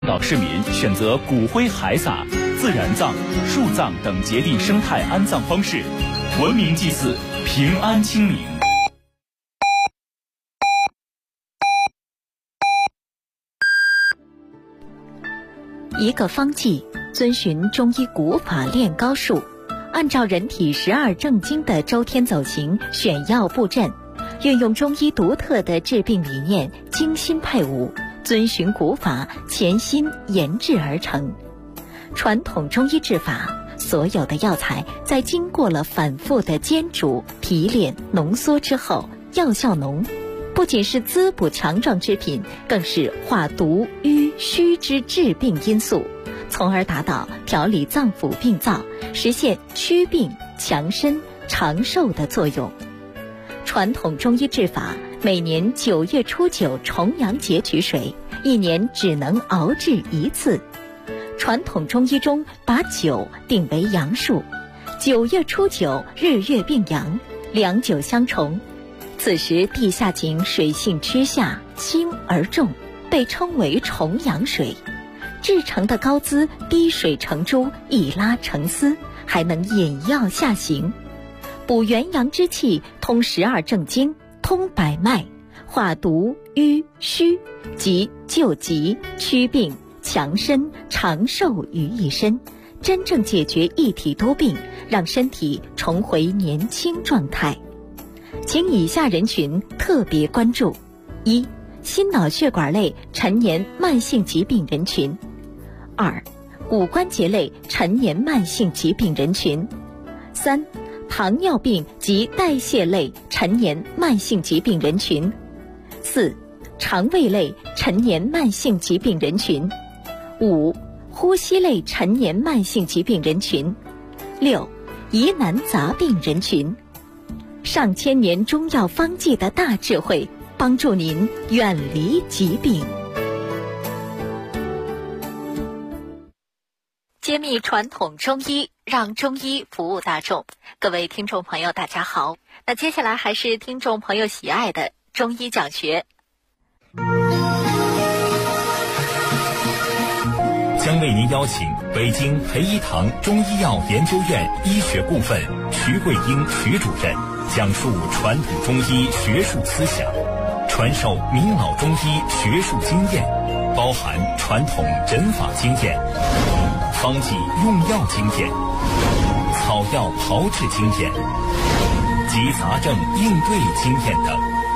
导市民选择骨灰海撒、自然葬、树葬等节地生态安葬方式，文明祭祀，平安清明。 一个方剂遵循中医古法炼膏术，按照人体12正经的周天走形选药布阵，运用中医独特的治病理念，精心配伍，遵循古法，潜心研制而成。传统中医治法，所有的药材在经过了反复的煎煮、提炼、浓缩之后，药效浓，不仅是滋补强壮之品，更是化毒瘀虚之治病因素，从而达到调理脏腑病灶，实现祛病强身长寿的作用。传统中医治法，每年9月初9重阳节取水，一年只能熬制一次。传统中医中把9定为阳数，9月初9日月并阳，良久相重。此时地下井水性趋下，轻而重，被称为重阳水。制成的膏滋滴水成珠，一拉成丝，还能引药下行，补元阳之气，通12正经，通百脉，化毒瘀虚，即救急祛病强身长寿于一身，真正解决一体多病，让身体重回年轻状态。请以下人群特别关注：一、心脑血管类陈年慢性疾病人群；二、骨关节类陈年慢性疾病人群；三、糖尿病及代谢类陈年慢性疾病人群；四、肠胃类陈年慢性疾病人群；五、呼吸类陈年慢性疾病人群；六、疑难杂病人群。上千年中药方剂的大智慧，帮助您远离疾病。揭秘传统中医，让中医服务大众。各位听众朋友大家好，那接下来还是听众朋友喜爱的中医讲学。 将为您邀请北京培一堂中医药研究院医学顾问徐桂英徐主任，讲述传统中医学术思想，传授名老中医学术经验，包含传统诊法经验、方剂用药经验、草药炮制经验及杂症应对经验等。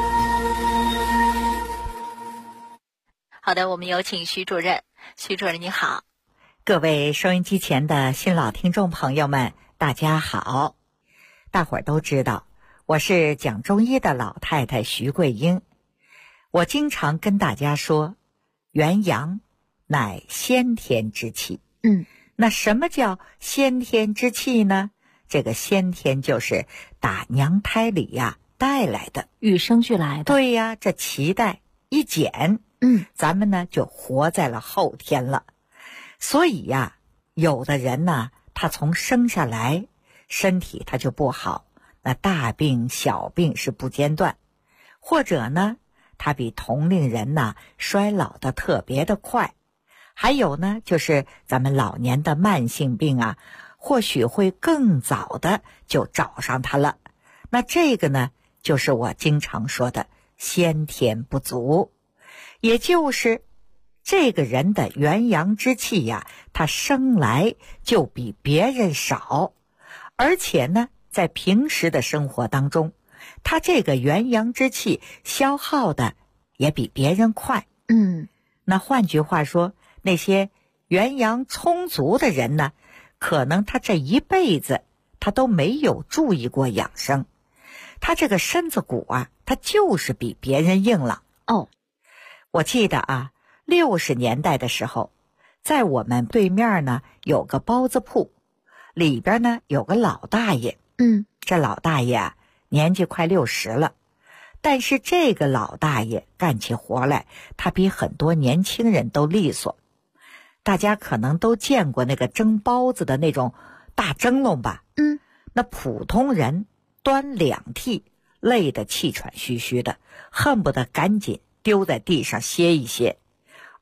好的，我们有请徐主任。徐主任你好。 各位收音机前的新老听众朋友们，大家好。大伙儿都知道，我是讲中医的老太太徐桂英。我经常跟大家说，元阳乃先天之气。那什么叫先天之气呢？这个先天就是打娘胎里呀带来的， 与生俱来的。 对呀，这脐带一剪，咱们呢就活在了后天了。所以呀，有的人呢，他从生下来身体他就不好，那大病小病是不间断，或者呢，他比同龄人呢衰老的特别的快，还有呢，就是咱们老年的慢性病啊，或许会更早的就找上他了。那这个呢，就是我经常说的先天不足，也就是这个人的元阳之气呀，他生来就比别人少，而且呢，在平时的生活当中，他这个元阳之气消耗的也比别人快。那换句话说，那些元阳充足的人呢，可能他这一辈子他都没有注意过养生，他这个身子骨啊，他就是比别人硬朗。我记得啊，60年代的时候，在我们对面呢有个包子铺，里边呢有个老大爷。这老大爷啊年纪快60了，但是这个老大爷干起活来，他比很多年轻人都利索。大家可能都见过那个蒸包子的那种大蒸笼吧？那普通人端2屉，累得气喘吁吁的，恨不得赶紧丢在地上歇一歇。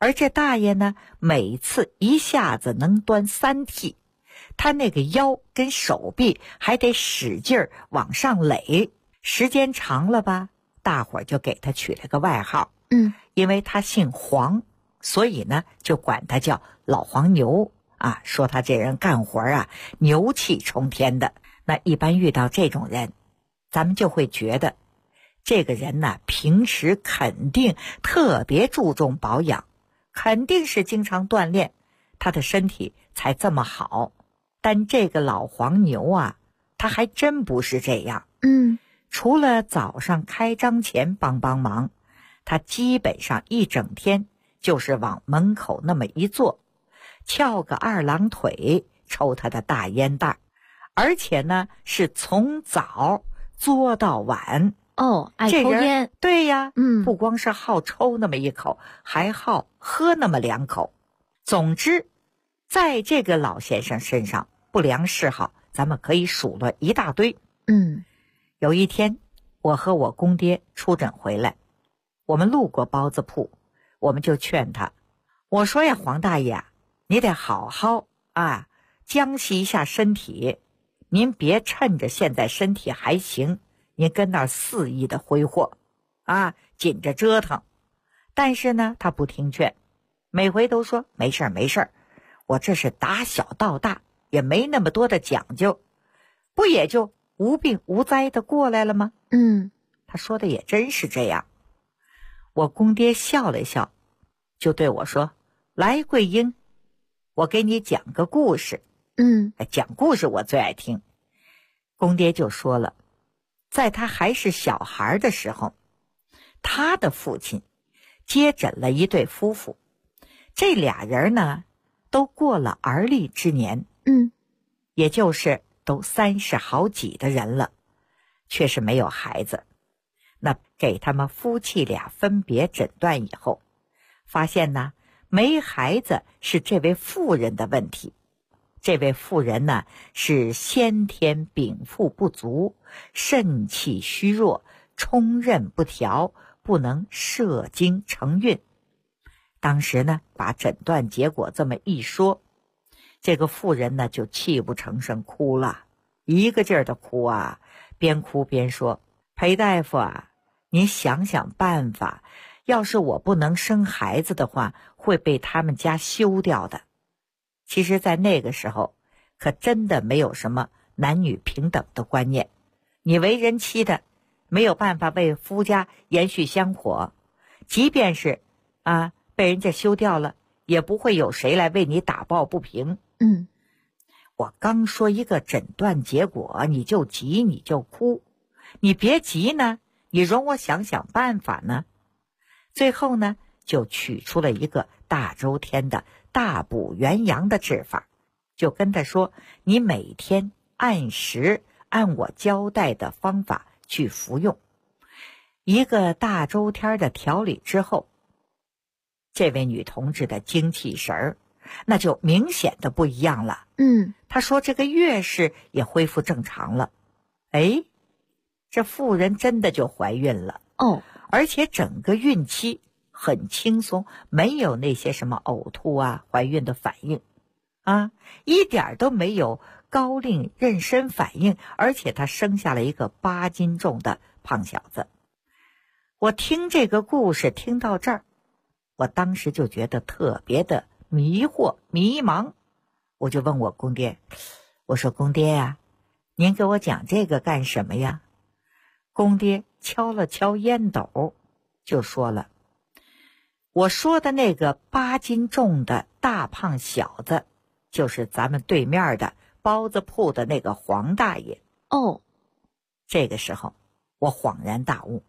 而这大爷呢，每次一下子能端3屉，他那个腰跟手臂还得使劲儿往上垒，时间长了吧，大伙儿就给他取了个外号。因为他姓黄，所以呢就管他叫老黄牛啊，说他这人干活啊牛气冲天的。那一般遇到这种人，咱们就会觉得这个人呢平时肯定特别注重保养，肯定是经常锻炼，他的身体才这么好。但这个老黄牛啊，他还真不是这样。除了早上开张前帮忙，他基本上一整天就是往门口那么一坐，翘个2郎腿，抽他的大烟袋，而且呢是从早作到晚。 爱抽烟。 对呀，不光是好抽那么一口，还好喝那么2口。总之，在这个老先生身上，不良嗜好咱们可以数落一大堆。有一天，我和我公爹出诊回来，我们路过包子铺，我们就劝他，我说呀，黄大爷，你得好好将息一下身体，您别趁着现在身体还行，您跟那儿肆意的挥霍紧着折腾。但是呢，他不听劝，每回都说没事儿，我这是打小到大也没那么多的讲究，不也就无病无灾的过来了吗？他说的也真是这样。我公爹笑了笑，就对我说，来桂英，我给你讲个故事。讲故事我最爱听。公爹就说了，在他还是小孩的时候，他的父亲接诊了一对夫妇，这俩人呢都过了而立之年，也就是都30好几的人了，却是没有孩子。那给他们夫妻俩分别诊断以后，发现呢，没孩子是这位妇人的问题。这位妇人呢，是先天禀赋不足，肾气虚弱，冲任不调，不能摄精成孕。当时呢，把诊断结果这么一说，这个妇人呢就泣不成声，哭了，一个劲儿的哭啊，边哭边说，裴大夫啊，您想想办法，要是我不能生孩子的话，会被他们家休掉的。其实在那个时候，可真的没有什么男女平等的观念，你为人妻的没有办法为夫家延续香火，即便是被人家休掉了，也不会有谁来为你打抱不平。我刚说一个诊断结果，你就急，你就哭，你别急呢，你容我想想办法呢。最后呢，就取出了一个大周天的大补元阳的治法，就跟他说，你每天按时按我交代的方法去服用。一个大周天的调理之后，这位女同志的精气神儿那就明显的不一样了。她说这个月事也恢复正常了。这妇人真的就怀孕了。而且整个孕期很轻松，没有那些什么呕吐怀孕的反应一点都没有高龄妊娠反应，而且她生下了一个8斤重的胖小子。我听这个故事听到这儿，我当时就觉得特别的迷惑迷茫。我就问我公爹，我说公爹呀，您给我讲这个干什么呀？公爹敲了敲烟斗，就说了，我说的那个8斤重的大胖小子，就是咱们对面的包子铺的那个黄大爷。这个时候我恍然大悟，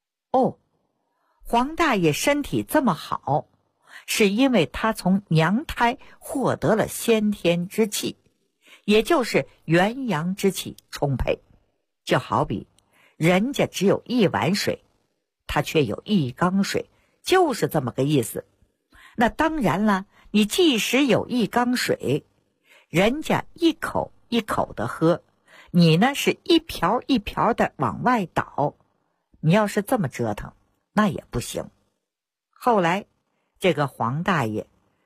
黄大爷身体这么好，是因为他从娘胎获得了先天之气，也就是元阳之气充沛。就好比人家只有1碗水，他却有1缸水，就是这么个意思。那当然了，你即使有1缸水，人家一口一口的喝，你呢是一瓢一瓢的往外倒，你要是这么折腾那也不行。后来这个黄大爷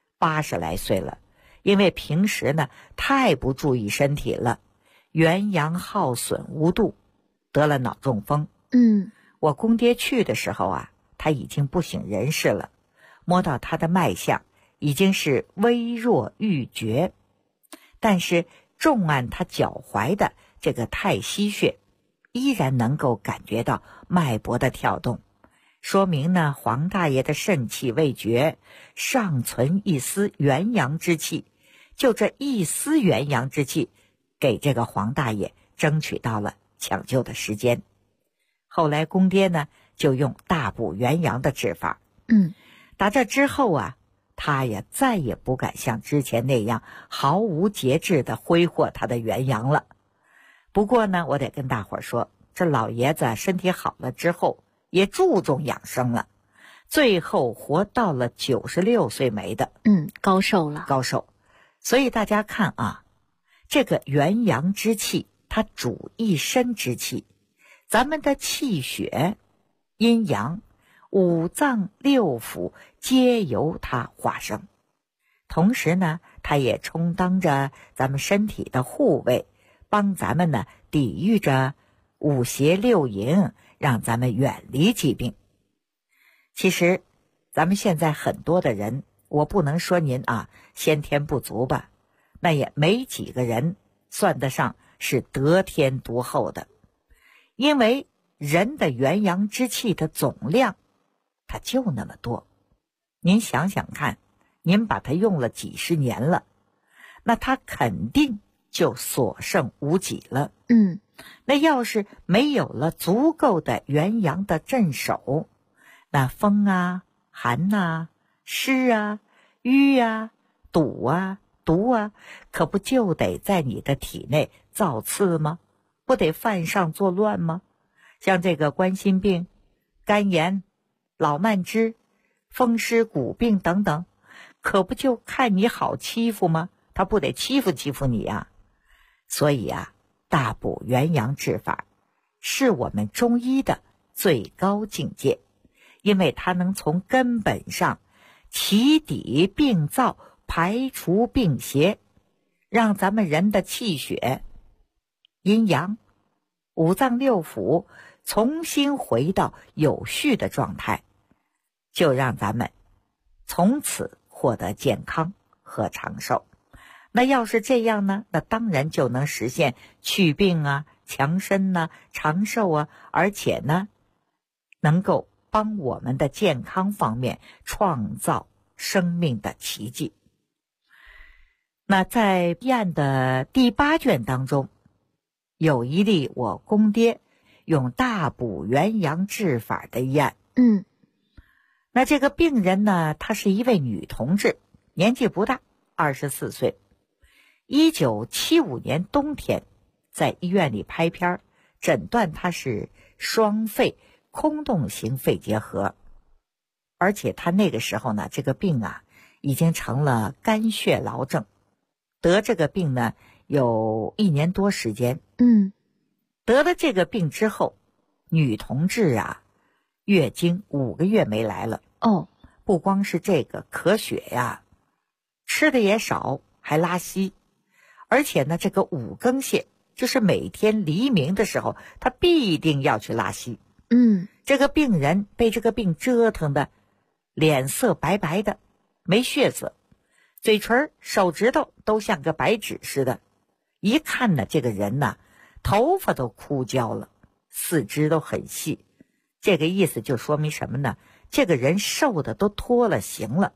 80来岁了，因为平时呢太不注意身体了，元阳耗损无度，得了脑中风。我公爹去的时候啊，他已经不省人事了，摸到他的脉象已经是微弱欲绝，但是重按他脚踝的这个太溪穴，依然能够感觉到脉搏的跳动，说明呢黄大爷的肾气未绝，尚存一丝元阳之气。就这一丝元阳之气，给这个黄大爷争取到了抢救的时间。后来公爹呢就用大补元阳的治法。打这之后啊，他也再也不敢像之前那样毫无节制地挥霍他的元阳了。不过呢，我得跟大伙儿说，这老爷子身体好了之后也注重养生了，最后活到了96岁没的。 高寿了。 高寿。所以大家看啊，这个元阳之气它主一身之气，咱们的气血阴阳五脏六腑皆由它化生，同时呢它也充当着咱们身体的护卫，帮咱们呢抵御着五邪六淫，让咱们远离疾病。其实咱们现在很多的人，我不能说您啊先天不足吧，那也没几个人算得上是得天独厚的，因为人的元阳之气的总量它就那么多。您想想看，您把它用了几十年了，那它肯定就所剩无几了。那要是没有了足够的元阳的镇守，那风啊寒啊湿啊瘀啊堵啊毒啊，可不就得在你的体内造次吗？不得犯上作乱吗？像这个冠心病、肝炎、老慢支、风湿骨病等等，可不就看你好欺负吗？他不得欺负欺负你啊。所以啊，大补元阳治法是我们中医的最高境界，因为它能从根本上起抵病灶，排除病邪，让咱们人的气血阴阳五脏六腑重新回到有序的状态，就让咱们从此获得健康和长寿。那要是这样呢，那当然就能实现祛病啊、强身啊、长寿啊，而且呢能够帮我们的健康方面创造生命的奇迹。那在医案的第8卷当中，有一例我公爹用大补元阳治法的医案。那这个病人呢，她是一位女同志，年纪不大，24岁。1975年冬天在医院里拍片，诊断她是双肺空洞型肺结核，而且她那个时候呢，这个病啊已经成了肝血劳症，得这个病呢有1年多时间。得了这个病之后，女同志啊月经5个月没来了。不光是这个，咳血呀，吃的也少，还拉稀。而且呢，这个5更泻，就是每天黎明的时候，她必定要去拉稀。这个病人被这个病折腾的脸色白白的，没血色，嘴唇手指头都像个白纸似的，一看呢，这个人呢头发都枯焦了，四肢都很细。这个意思就说明什么呢？这个人瘦的都脱了形了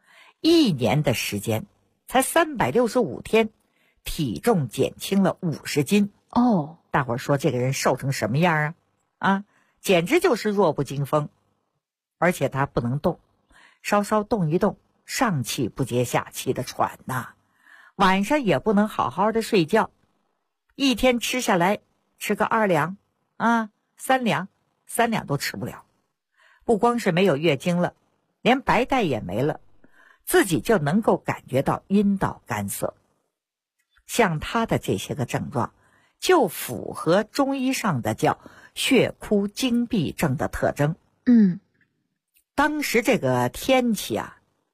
，1年的时间才365天，体重减轻了50斤。大伙儿说这个人瘦成什么样啊？简直就是弱不禁风。而且他不能动，稍稍动一动，上气不接下气的喘呐。晚上也不能好好的睡觉，一天吃下来吃个2两啊，3两，3两都吃不了。不光是没有月经了，连白带也没了，自己就能够感觉到阴道干涩。像他的这些个症状，就符合中医上的叫血枯经闭症的特征。当时这个天气啊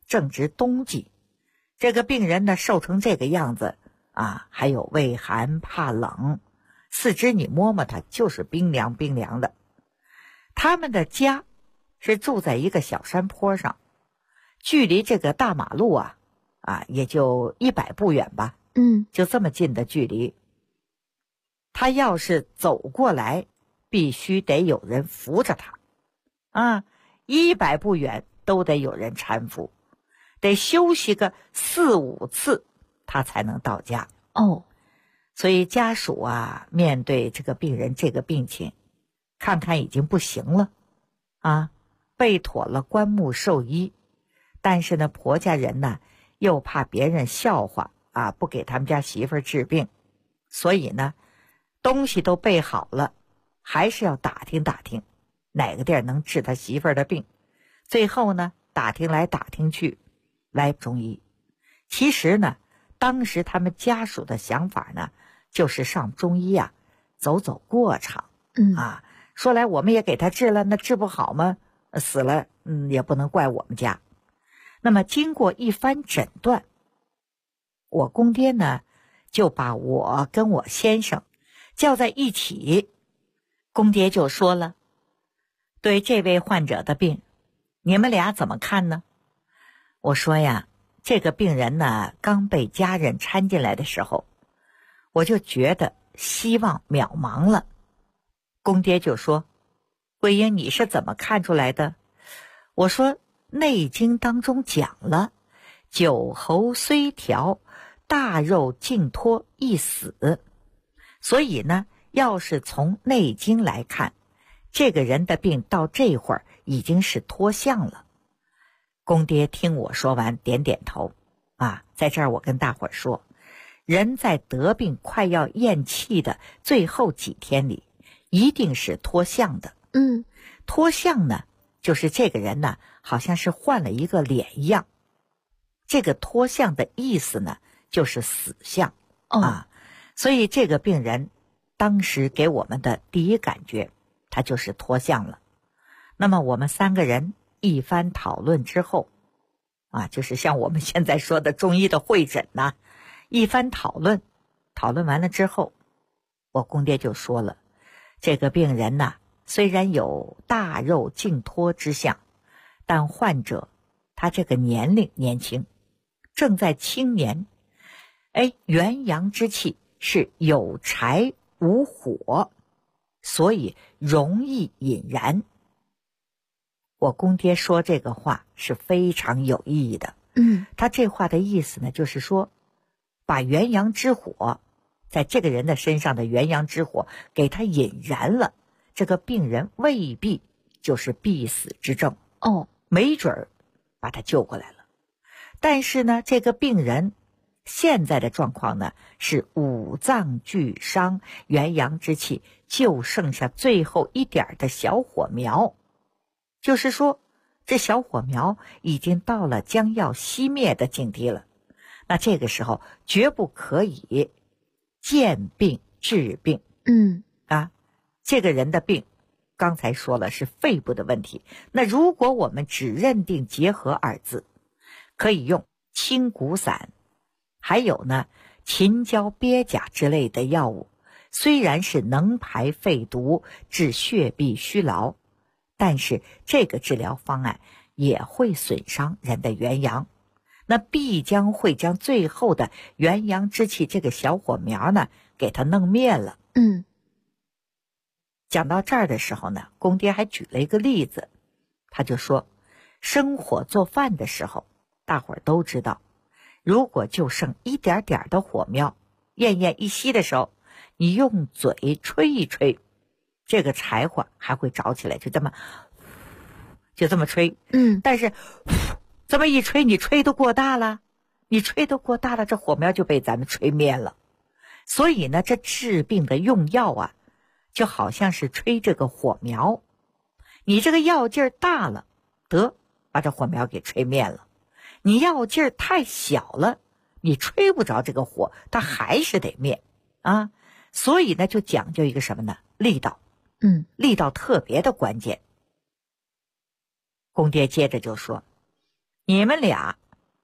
正值冬季，这个病人呢瘦成这个样子啊，还有畏寒怕冷，四肢你摸摸它就是冰凉冰凉的。他们的家是住在一个小山坡上，距离这个大马路也就100步远吧，就这么近的距离。他要是走过来，必须得有人扶着他，100步远都得有人搀扶，得休息个4、5次，他才能到家。所以家属面对这个病人这个病情，看看已经不行了备妥了棺木寿衣，但是呢，婆家人呢又怕别人笑话不给他们家媳妇儿治病，所以呢，东西都备好了，还是要打听打听哪个地儿能治他媳妇儿的病。最后呢，打听来打听去，来中医。其实呢，当时他们家属的想法呢，就是上中医走走过场说来我们也给他治了，那治不好吗？死了也不能怪我们家。那么经过一番诊断，我公爹呢就把我跟我先生叫在一起，公爹就说了，对这位患者的病，你们俩怎么看呢？我说呀，这个病人呢刚被家人搀进来的时候，我就觉得希望渺茫了。公爹就说，桂英你是怎么看出来的？我说内经当中讲了，酒喉虽调，大肉尽脱易死。所以呢，要是从内经来看，这个人的病到这会儿已经是脱相了。公爹听我说完点点头在这儿我跟大伙儿说，人在得病快要咽气的最后几天里，一定是脱相的。脱相呢，就是这个人呢好像是换了一个脸一样。这个脱相的意思呢，就是死相所以这个病人当时给我们的第一感觉，他就是脱相了。那么我们3个人一番讨论之后就是像我们现在说的中医的会诊一番讨论完了之后，我公爹就说了，这个病人虽然有大肉尽脱之象，但患者他这个年龄年轻，正在青年，元阳之气是有柴无火，所以容易引燃。我公爹说这个话是非常有意义的。他这话的意思呢，就是说把元阳之火，在这个人的身上的元阳之火给他引燃了，这个病人未必就是必死之症没准儿把他救过来了。但是呢，这个病人现在的状况呢，是五脏俱伤，元阳之气就剩下最后一点的小火苗，就是说这小火苗已经到了将要熄灭的境地了。那这个时候绝不可以见病治病。这个人的病刚才说了是肺部的问题，那如果我们只认定结核2字，可以用清谷散，还有呢秦椒鳖甲之类的药物，虽然是能排肺毒治血闭虚劳，但是这个治疗方案也会损伤人的元阳，那必将会将最后的元阳之气这个小火苗呢给它弄灭了。讲到这儿的时候呢，公爹还举了一个例子，他就说生火做饭的时候，大伙儿都知道，如果就剩一点点的火苗，奄奄一息的时候，你用嘴吹一吹，这个柴火还会着起来，就这么吹。但是这么一吹，你吹得过大了，这火苗就被咱们吹灭了。所以呢，这治病的用药就好像是吹这个火苗，你这个药劲儿大了，得把这火苗给吹灭了；你药劲儿太小了，你吹不着这个火，它还是得灭所以呢，就讲究一个什么呢？力道。力道特别的关键。公爹接着就说，你们俩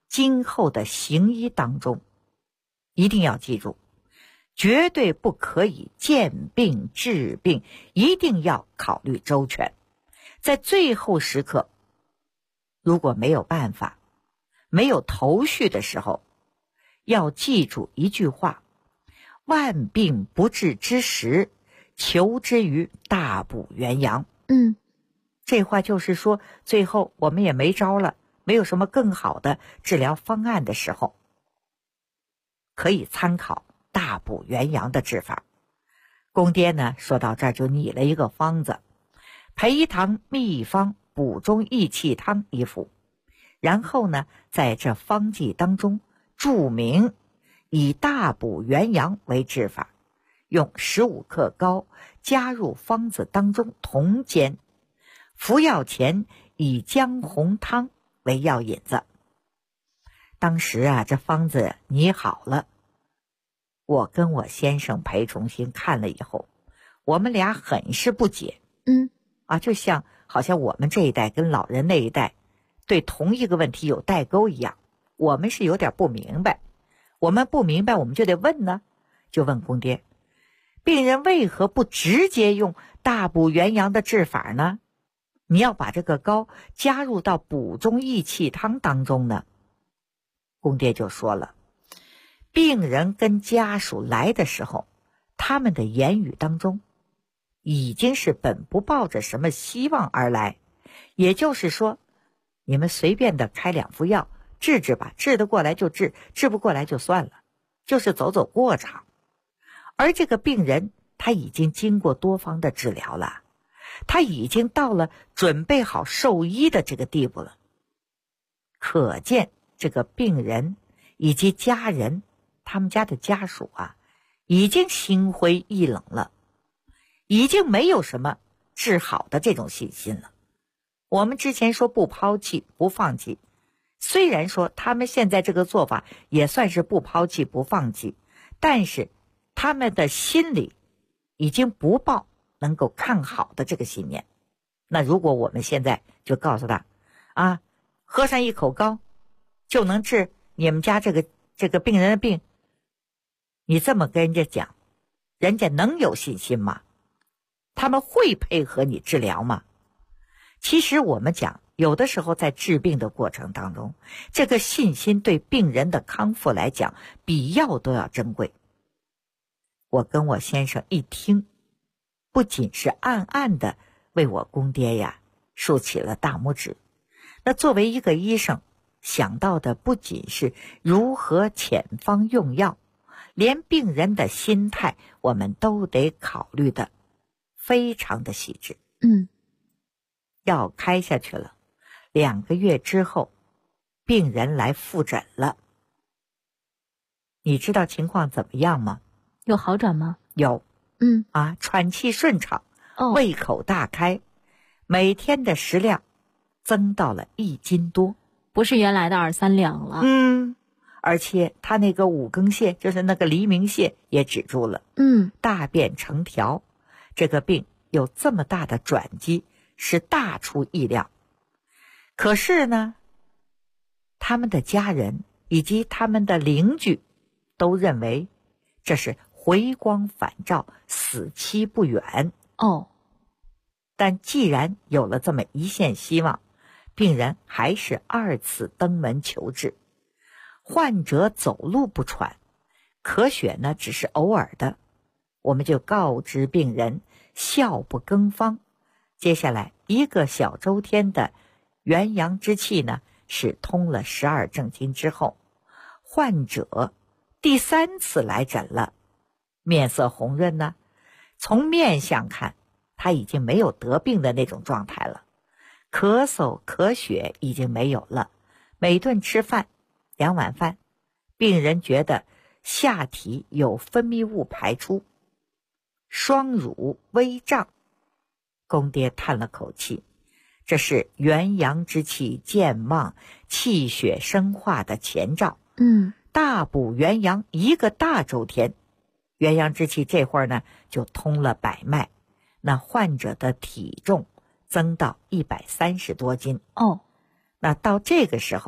今后的行医当中，一定要记住，绝对不可以见病治病，一定要考虑周全。在最后时刻，如果没有办法，没有头绪的时候，要记住一句话：万病不治之时，求之于大补元阳。这话就是说，最后我们也没招了，没有什么更好的治疗方案的时候，可以参考大补元阳的治法。公爹呢，说到这儿就拟了一个方子：培堂秘方补中益气汤一服，然后呢，在这方剂当中注明以大补元阳为治法，用15克膏加入方子当中同煎，服药前以姜红汤为药引子。当时啊，这方子拟好了，我跟我先生裴崇新看了以后，我们俩很是不解。就像好像我们这一代跟老人那一代对同一个问题有代沟一样，我们是有点不明白。我们不明白，我们就得问呢，就问公爹，病人为何不直接用大补元阳的治法呢？你要把这个膏加入到补中益气汤当中呢？公爹就说了，病人跟家属来的时候，他们的言语当中已经是本不抱着什么希望而来，也就是说，你们随便的开2副药治治吧，治得过来就治，治不过来就算了，就是走走过场。而这个病人他已经经过多方的治疗了，他已经到了准备好受医的这个地步了。可见这个病人以及家人，他们家的家属啊，已经心灰意冷了，已经没有什么治好的这种信心了。我们之前说不抛弃不放弃，虽然说他们现在这个做法也算是不抛弃不放弃，但是他们的心里已经不抱能够看好的这个信念。那如果我们现在就告诉他喝上一口膏就能治你们家这个病人的病，你这么跟人家讲，人家能有信心吗？他们会配合你治疗吗？其实我们讲，有的时候在治病的过程当中，这个信心对病人的康复来讲，比药都要珍贵。我跟我先生一听，不仅是暗暗的为我公爹呀竖起了大拇指。那作为一个医生，想到的不仅是如何遣方用药，连病人的心态我们都得考虑的非常的细致。药开下去了，2个月之后，病人来复诊了。你知道情况怎么样吗？ 有好转吗？ 有。喘气顺畅，胃口大开，每天的食量增到了1斤多， 不是原来的2-3两了。 而且他那个5更泻，就是那个黎明泻也止住了。大便成条，这个病有这么大的转机，是大出意料。可是呢，他们的家人以及他们的邻居都认为这是回光返照，死期不远。但既然有了这么一线希望，病人还是2次登门求治。患者走路不喘，咳血呢只是偶尔的，我们就告知病人笑不更方。接下来1个小周天的元阳之气呢，是通了12正经之后，患者第3次来诊了，面色红润呢，从面相看他已经没有得病的那种状态了，咳嗽咳血已经没有了，每顿吃饭2碗饭，病人觉得下体有分泌物排出，双乳微胀。公爹叹了口气，这是元阳之气健旺，气血生化的前兆。大补元阳1个大周天，元阳之气这会儿呢就通了百脉，那患者的体重增到130多斤。那到这个时候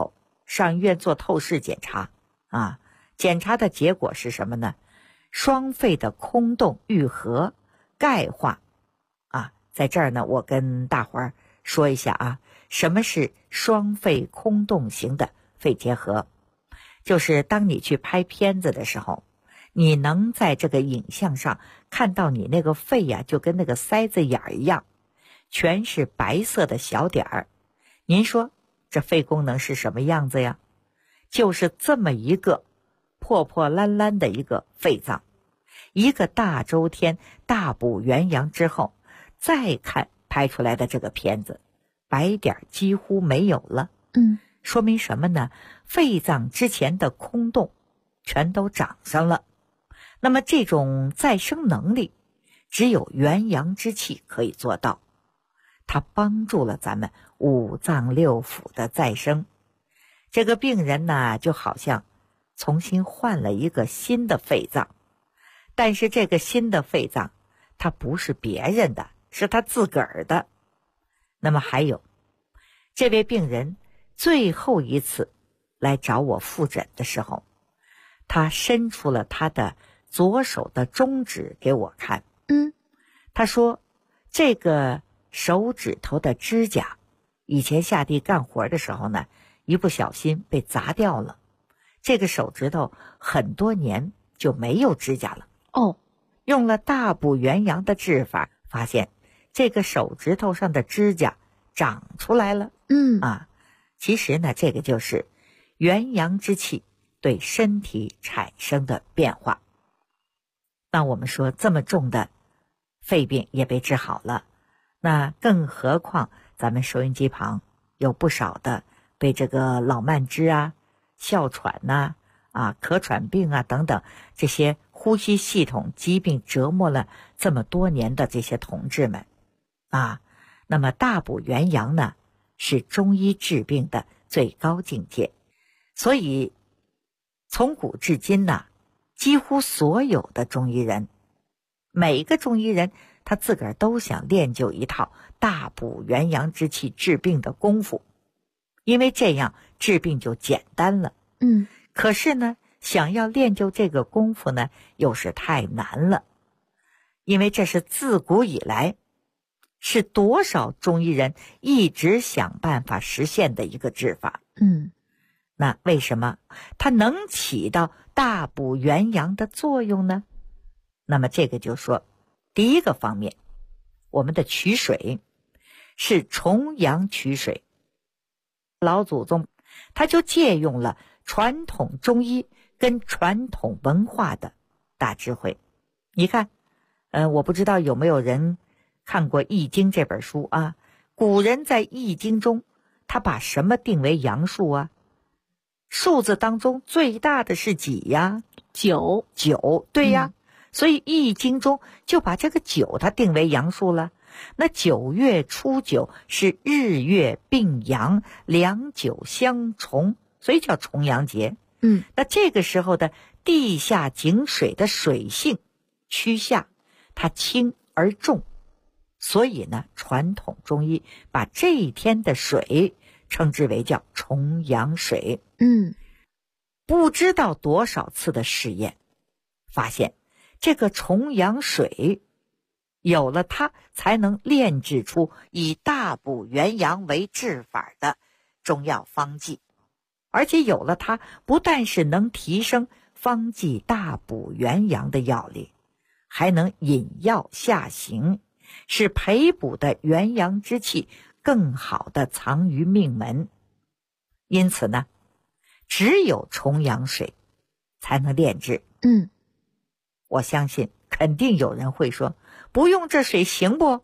上医院做透视检查啊，检查的结果是什么呢？双肺的空洞愈合、钙化啊。在这儿呢，我跟大伙儿说一下啊，什么是双肺空洞型的肺结核？就是当你去拍片子的时候，你能在这个影像上看到你那个肺呀，就跟那个塞子眼儿一样，全是白色的小点儿。您说这肺功能是什么样子呀？就是这么一个破破烂烂的一个肺脏。一个大周天大补元阳之后，再看拍出来的这个片子，白点几乎没有了。说明什么呢？肺脏之前的空洞全都长上了。那么这种再生能力只有元阳之气可以做到，它帮助了咱们五脏六腑的再生。这个病人呢，就好像重新换了一个新的肺脏，但是这个新的肺脏它不是别人的，是他自个儿的。那么还有，这位病人最后一次来找我复诊的时候，他伸出了他的左手的中指给我看。他说这个手指头的指甲以前下地干活的时候呢，一不小心被砸掉了，这个手指头很多年就没有指甲了。用了大补元阳的治法，发现这个手指头上的指甲长出来了。其实呢，这个就是元阳之气对身体产生的变化。那我们说这么重的肺病也被治好了，那更何况咱们收音机旁有不少的被这个老慢支啊、哮喘呐、咳喘病啊等等这些呼吸系统疾病折磨了这么多年的这些同志们啊。那么大补元阳呢，是中医治病的最高境界。所以从古至今呢，几乎所有的中医人，每个中医人他自个儿都想练就一套大补元阳之气治病的功夫，因为这样治病就简单了。可是呢，想要练就这个功夫呢，又是太难了，因为这是自古以来是多少中医人一直想办法实现的一个治法。那为什么它能起到大补元阳的作用呢？那么这个就说，第一个方面，我们的取水是重阳取水。老祖宗他就借用了传统中医跟传统文化的大智慧。你看，我不知道有没有人看过《易经》这本书啊？古人在《易经》中，他把什么定为阳数啊？数字当中最大的是几呀？9，对呀。所以《易经》中就把这个9它定为阳数了。那9月初9是日月并阳，两九相重，所以叫重阳节。那这个时候的地下井水的水性趋下，它轻而重，所以呢，传统中医把这一天的水称之为叫重阳水。不知道多少次的试验，发现这个重阳水有了它，才能炼制出以大补元阳为治法的中药方剂。而且有了它，不但是能提升方剂大补元阳的药力，还能引药下行，使培补的元阳之气更好地藏于命门。因此呢，只有重阳水才能炼制。我相信肯定有人会说，不用这水行不？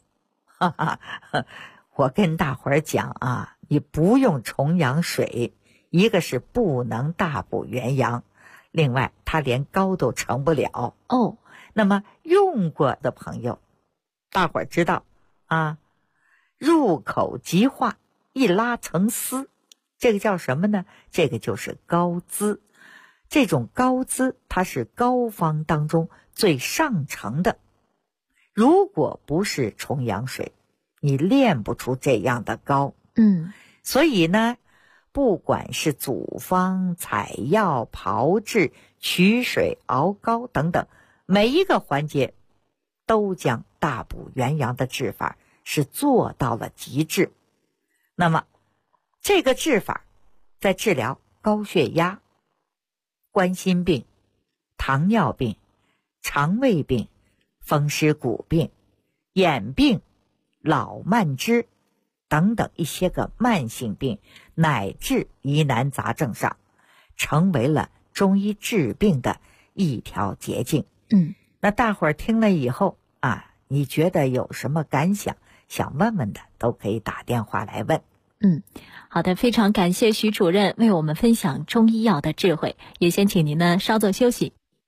我跟大伙儿讲啊，你不用重阳水，一个是不能大补元阳，另外它连膏都成不了。那么用过的朋友，大伙儿知道啊，入口即化，一拉成丝，这个叫什么呢？这个就是膏滋。这种膏滋它是膏方当中最上乘的，如果不是重阳水，你炼不出这样的膏。所以呢， 不管是组方、采药、炮制、取水、熬膏等等，每一个环节都将大补元阳的治法是做到了极致。那么这个治法在治疗高血压、冠心病、糖尿病、肠胃病、风湿骨病、眼病、老慢支等等一些个慢性病乃至疑难杂症上，成为了中医治病的一条捷径。那大伙儿听了以后啊，你觉得有什么感想想问问的，都可以打电话来问。 好的，非常感谢徐主任为我们分享中医药的智慧，也先请您呢稍作休息。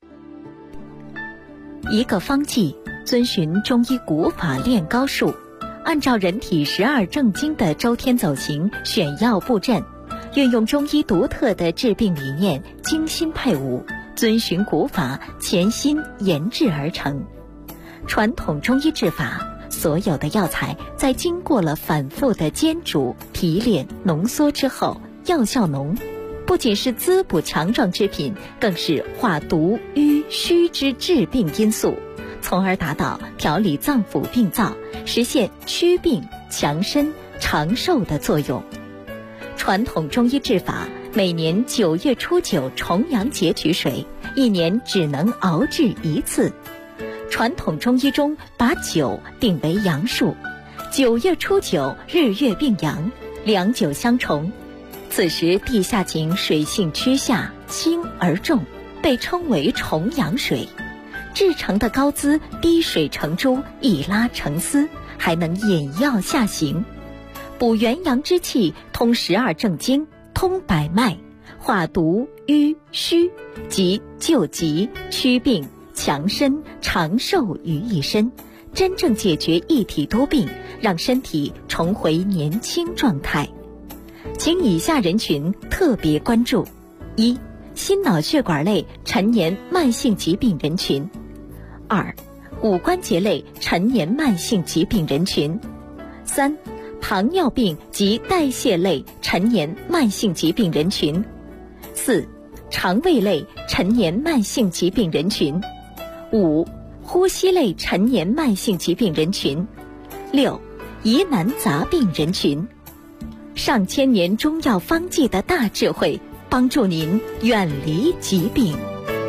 一个方剂遵循中医古法炼膏术，按照人体12正经的周天走形选药布阵，运用中医独特的治病理念，精心配伍，遵循古法潜心研制而成。传统中医治法，所有的药材在经过了反复的煎煮、提炼、浓缩之后，药效浓，不仅是滋补强壮之品，更是化毒瘀虚之治病因素，从而达到调理脏腑病灶，实现祛病强身长寿的作用。传统中医治法，每年9月初9重阳节取水，一年只能熬制一次。传统中医中把9定为阳数，9月初9日月并阳，两9相重，此时地下井水性趋下，轻而重，被称为重阳水。制成的膏滋滴水成珠，一拉成丝，还能引药下行，补元阳之气，通12正经，通百脉，化毒瘀虚，即救急祛病强身长寿于一身，真正解决一体多病，让身体重回年轻状态。请以下人群特别关注：一、心脑血管类陈年慢性疾病人群；二、骨关节类陈年慢性疾病人群；三、糖尿病及代谢类陈年慢性疾病人群；四、肠胃类陈年慢性疾病人群；五、呼吸类陈年慢性疾病人群；六、疑难杂病人群。上千年中药方剂的大智慧，帮助您远离疾病。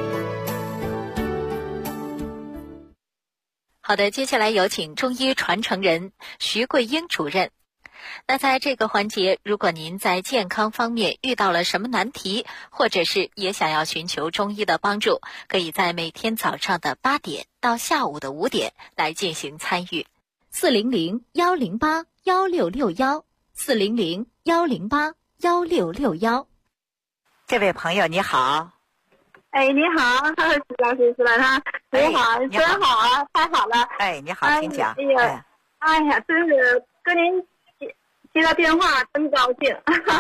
好的，接下来有请中医传承人徐桂英主任。那在这个环节，如果您在健康方面遇到了什么难题，或者是也想要寻求中医的帮助，可以在每天早上的8点到下午的5点来进行参与。400-108-1661，400-108-1661。 这位朋友你好。 哎，你好，徐老师，徐老师，你好，你真好啊，太好了。 哎，你好，请讲。 哎呀，真是跟您接到电话真高兴。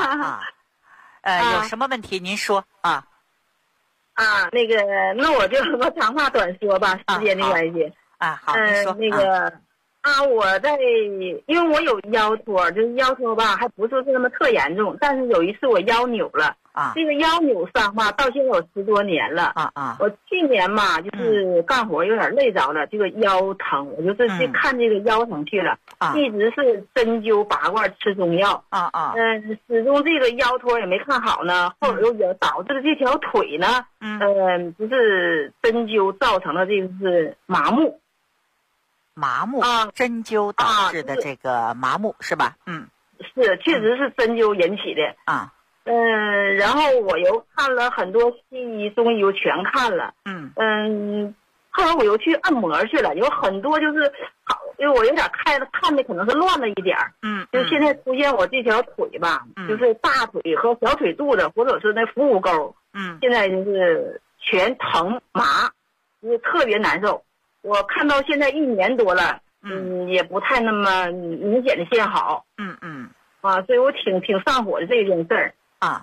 有什么问题您说啊？ 那个，那我就长话短说吧，时间的关系。 好，您说。 那个我因为我有腰托，就是腰托吧，还不是那么特严重，但是有一次我腰扭了。这个腰扭伤吧，到现在有10多年了。我去年嘛，就是干活有点累着了，这个腰疼，我就是去看这个腰疼去了。一直是针灸拔罐吃中药。始终这个腰托也没看好呢，后来又导致了这条腿呢，就是针灸造成了这个是麻木。 针灸导致的这个麻木是吧？ 是，确实是针灸引起的。然后我又看了很多西医中医，我全看了。后来我又去按摩去了，有很多就是好，因为我有点看的可能是乱了一点。就现在出现我这条腿吧，就是大腿和小腿肚子，或者是那腹股沟。现在就是全疼麻，就是特别难受。我看到现在1年多了，也不太那么明显的见好。所以我挺上火的这件事儿。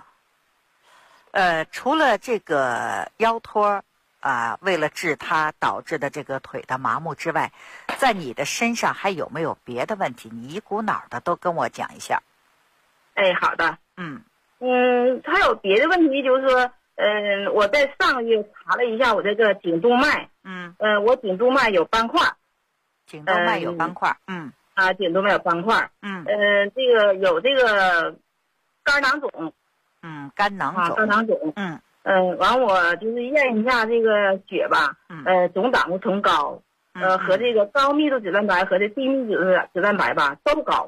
除了这个腰托为了治它导致的这个腿的麻木之外，在你的身上还有没有别的问题？你一股脑的都跟我讲一下。 哎，好的。 还有别的问题，就是说，我在上个月查了一下我这个颈动脉，我颈动脉有斑块， 颈动脉有斑块， 颈动脉有斑块，这个有这个肝囊肿， 肝囊肿，完我就是验一下这个血吧，总胆固醇高，和这个高密度脂蛋白和这低密度脂蛋白吧都高，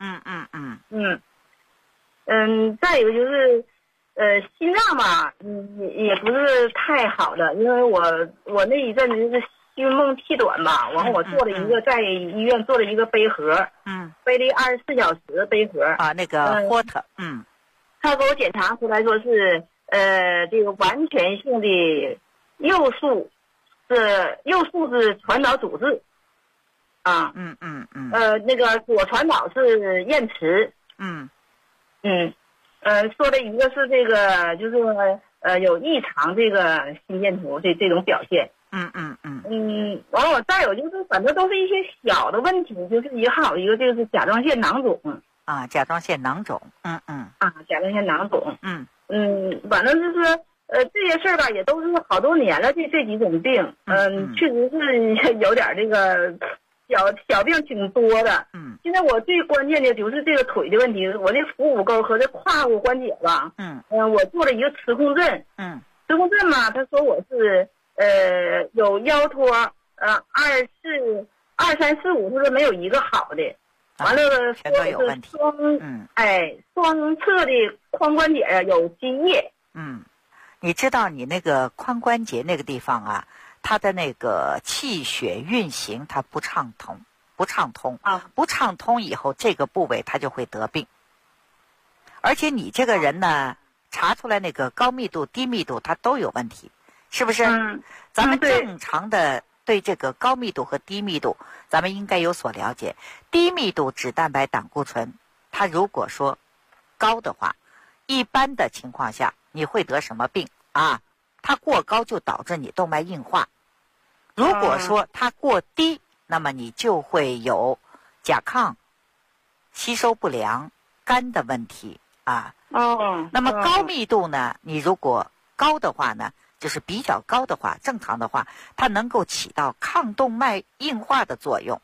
再有就是心脏吧，也不是太好的，因为我那一阵子就是胸闷气短吧，完我做了一个在医院做了一个杯盒，背了24小时杯盒啊，那个 Water， 他给我检查出来说是这个完全性的右束是传导阻滞，那个左传导是延迟，说的一个是这个就是有异常这个心电图这种表现，完我再有就是反正都是一些小的问题，就是还有一个就是甲状腺囊肿甲状腺囊肿， 甲状腺囊肿，反正就是这些事儿吧，也都是好多年了，这几种病，确实是有点这个小病挺多的，现在我最关键的就是这个腿的问题，我这腹股沟和这胯骨关节吧，我做了一个磁共振，磁共振嘛，他说我是有腰托，2、3、4、5，他说没有一个好的，完了全都有问题， 双侧的髋关节有积液， 你知道你那个髋关节那个地方啊，它的那个气血运行它不畅通，不畅通以后这个部位它就会得病，而且你这个人呢，查出来那个高密度低密度它都有问题，是不是？咱们正常的对这个高密度和低密度咱们应该有所了解。低密度脂蛋白胆固醇它如果说高的话，一般的情况下你会得什么病啊？它过高就导致你动脉硬化，如果说它过低，那么你就会有甲亢、吸收不良、肝的问题啊。那么高密度呢，你如果高的话呢，就是比较高的话，正常的话，它能够起到抗动脉硬化的作用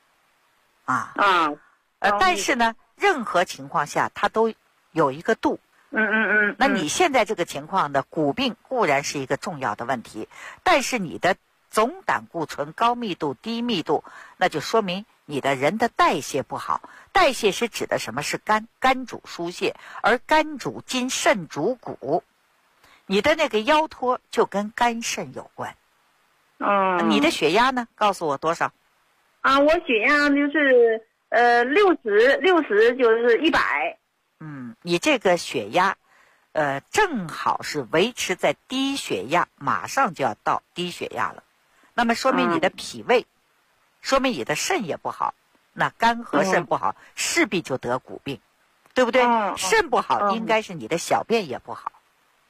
但是呢，任何情况下它都有一个度。那你现在这个情况呢，骨病固然是一个重要的问题，但是你的总胆固醇高密度低密度，那就说明你的人的代谢不好。代谢是指的什么？是肝主疏泄，而肝主筋，肾主骨，你的那个腰托就跟肝肾有关。你的血压呢？告诉我多少？ 我血压就是60就是100。 你这个血压正好是维持在低血压，马上就要到低血压了，那么说明你的脾胃，说明你的肾也不好，那肝和肾不好，势必就得骨病，对不对？肾不好应该是你的小便也不好。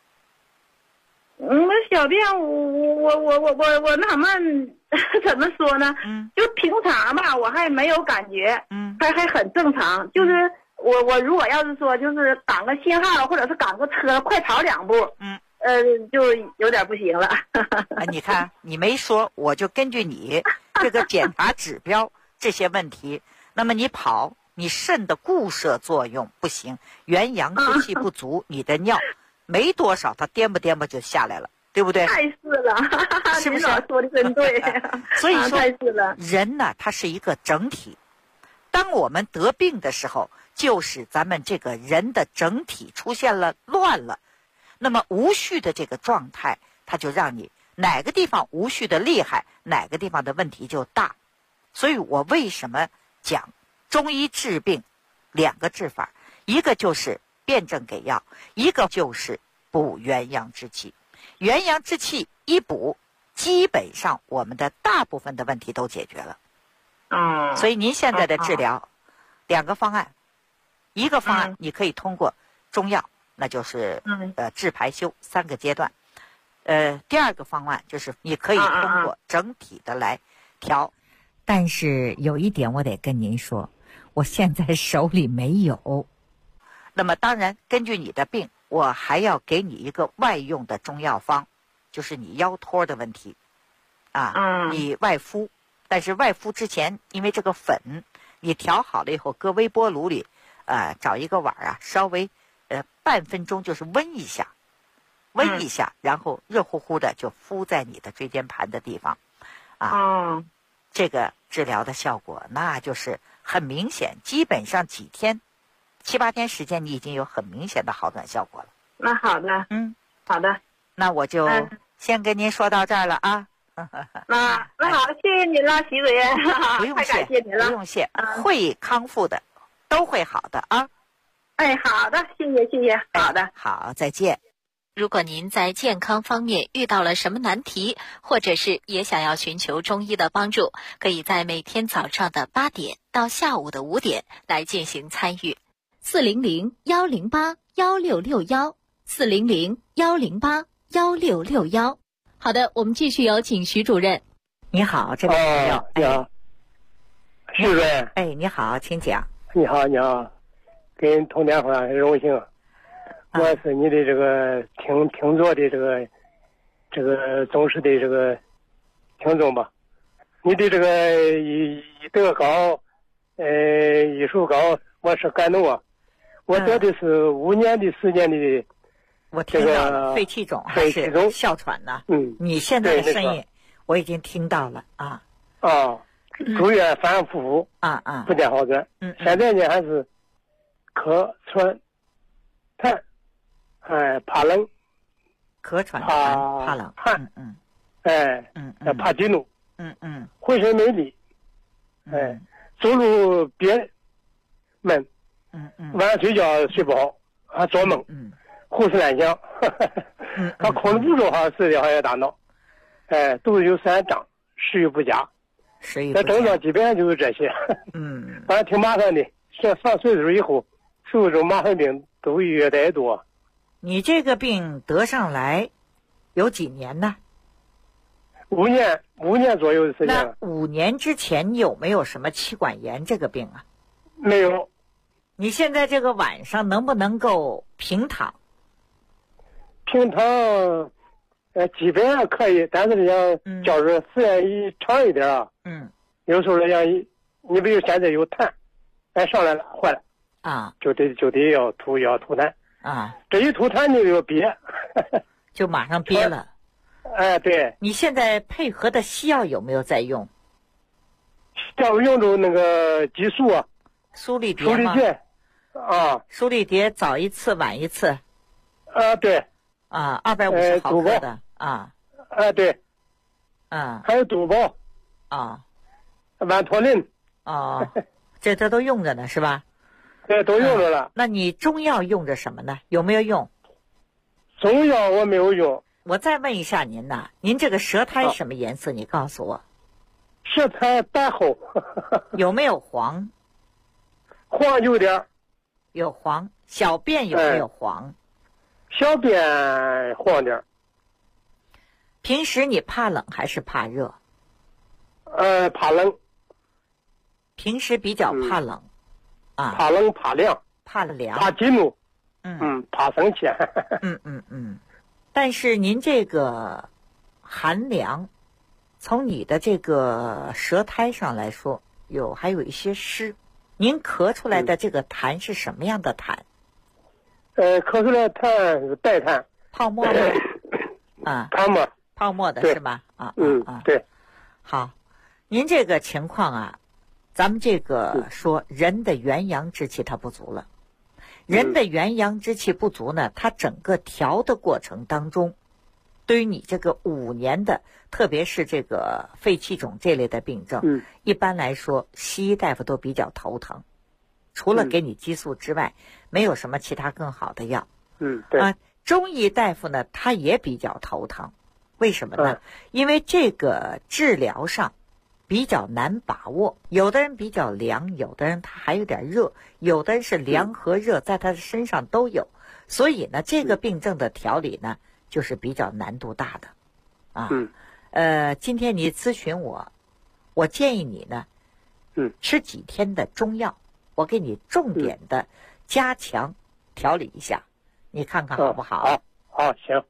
小便我纳闷怎么说呢？就平常吧，我还没有感觉，还很正常，就是我如果要是说就是赶个信号或者是赶个车快跑2步，就有点不行了。 你看你没说，我就根据你这个检查指标这些问题，那么你跑，你肾的固摄作用不行，元阳之气不足，你的尿没多少，它颠吧就下来了，对不对？ 太是了， 是不是？ 说的真对。 所以说， 太是了。 人呢，它是一个整体。当我们得病的时候，就是咱们这个人的整体出现了乱了，那么无序的这个状态，它就让你哪个地方无序的厉害，哪个地方的问题就大。所以我为什么讲中医治病2个治法，一个就是辨证给药，一个就是补元阳之气。元阳之气一补，基本上我们的大部分的问题都解决了。所以您现在的治疗2个方案，一个方案你可以通过中药，那就是治排休3个阶段。第2个方案就是你可以通过整体的来调。但是有一点我得跟您说，我现在手里没有。 那么当然根据你的病，我还要给你一个外用的中药方，就是你腰托的问题你外敷，但是外敷之前，因为这个粉你调好了以后，搁微波炉里找一个碗稍微半分钟就是温一下，然后热乎乎的就敷在你的椎间盘的地方这个治疗的效果那就是很明显，基本上7、8天时间，你已经有很明显的好转效果了。 那好的，好的， 那我就先跟您说到这儿了啊。 那好，谢谢您了，习主任， 不用谢， 太感谢您了， 不用谢，会康复的，都会好的啊。 哎，好的，谢谢，好的， 好，再见。 如果您在健康方面遇到了什么难题，或者是也想要寻求中医的帮助，可以在每天早上的8点到下午的5点来进行参与。400-108-1661，400-108-1661。好的，我们继续有请徐主任。 你好，这位朋友。 你好，徐主任。 你好，请讲。 你好，跟您通电话很荣幸。我是你的这个听座的这个忠实的这个听众吧。你的这个医德高，医术高，我是感动啊。我得的是5年的时间的。 我听到肺气肿还是哮喘呢？你现在的声音我已经听到了住院反反复复不见好转。现在呢还是咳喘痰，怕冷， 咳喘痰怕冷， 怕激怒，浑身没力，走路憋闷，晚上睡觉睡不好，还做梦，胡思乱想，他控制不住自己好像大脑，肚子有3胀，食欲不佳，这症状基本上就是这些。反正挺麻烦的，上岁数以后，所有这种麻烦病都越来越多。 你这个病得上来有几年呢？5 年左右的时间了。 那5年之前你有没有什么气管炎这个病啊？ 没有。 你现在这个晚上能不能够平躺？ 平躺，基本上可以，但是像就是时间一长一点有时候像你比如现在有痰，上来了坏了就得要吐痰这一吐痰你就憋， 就马上憋了。 对。 你现在配合的西药有没有在用？ 要用着那个激素舒立迭吗？舒立迭早一次晚一次？ 对。 250毫克的对。还有杜宝万托林这都用着呢是吧？ 对，都用着了。 那你中药用着什么呢？有没有用？ 中药我没有用。 我再问一下您呐，您这个舌苔什么颜色？你告诉我。 舌苔白厚。 有没有黄？ 黄有点。 有黄。小便有没有黄？ 小便黄点。 平时你怕冷还是怕热？ 怕冷。 平时比较怕冷怕冷怕凉。 怕凉。 怕激怒。怕生气。 但是您这个寒凉，从你的这个舌苔上来说，还有一些湿。您咳出来的这个痰是什么样的痰？ 咳出来痰是白痰。 泡沫的。泡沫的是吧？ 对。 好，您这个情况咱们这个说人的元阳之气它不足了。人的元阳之气不足呢，它整个调的过程当中，对于你这个5年的，特别是这个肺气肿这类的病症，一般来说西医大夫都比较头疼，除了给你激素之外，没有什么其他更好的药。 对。 中医大夫呢，他也比较头疼，为什么呢？因为这个治疗上比较难把握，有的人比较凉，有的人他还有点热，有的人是凉和热在他的身上都有，所以呢这个病症的调理呢就是比较难度大的今天你咨询我建议你呢吃几天的中药，我给你重点的加强调理一下，你看看好不好？ 好，行。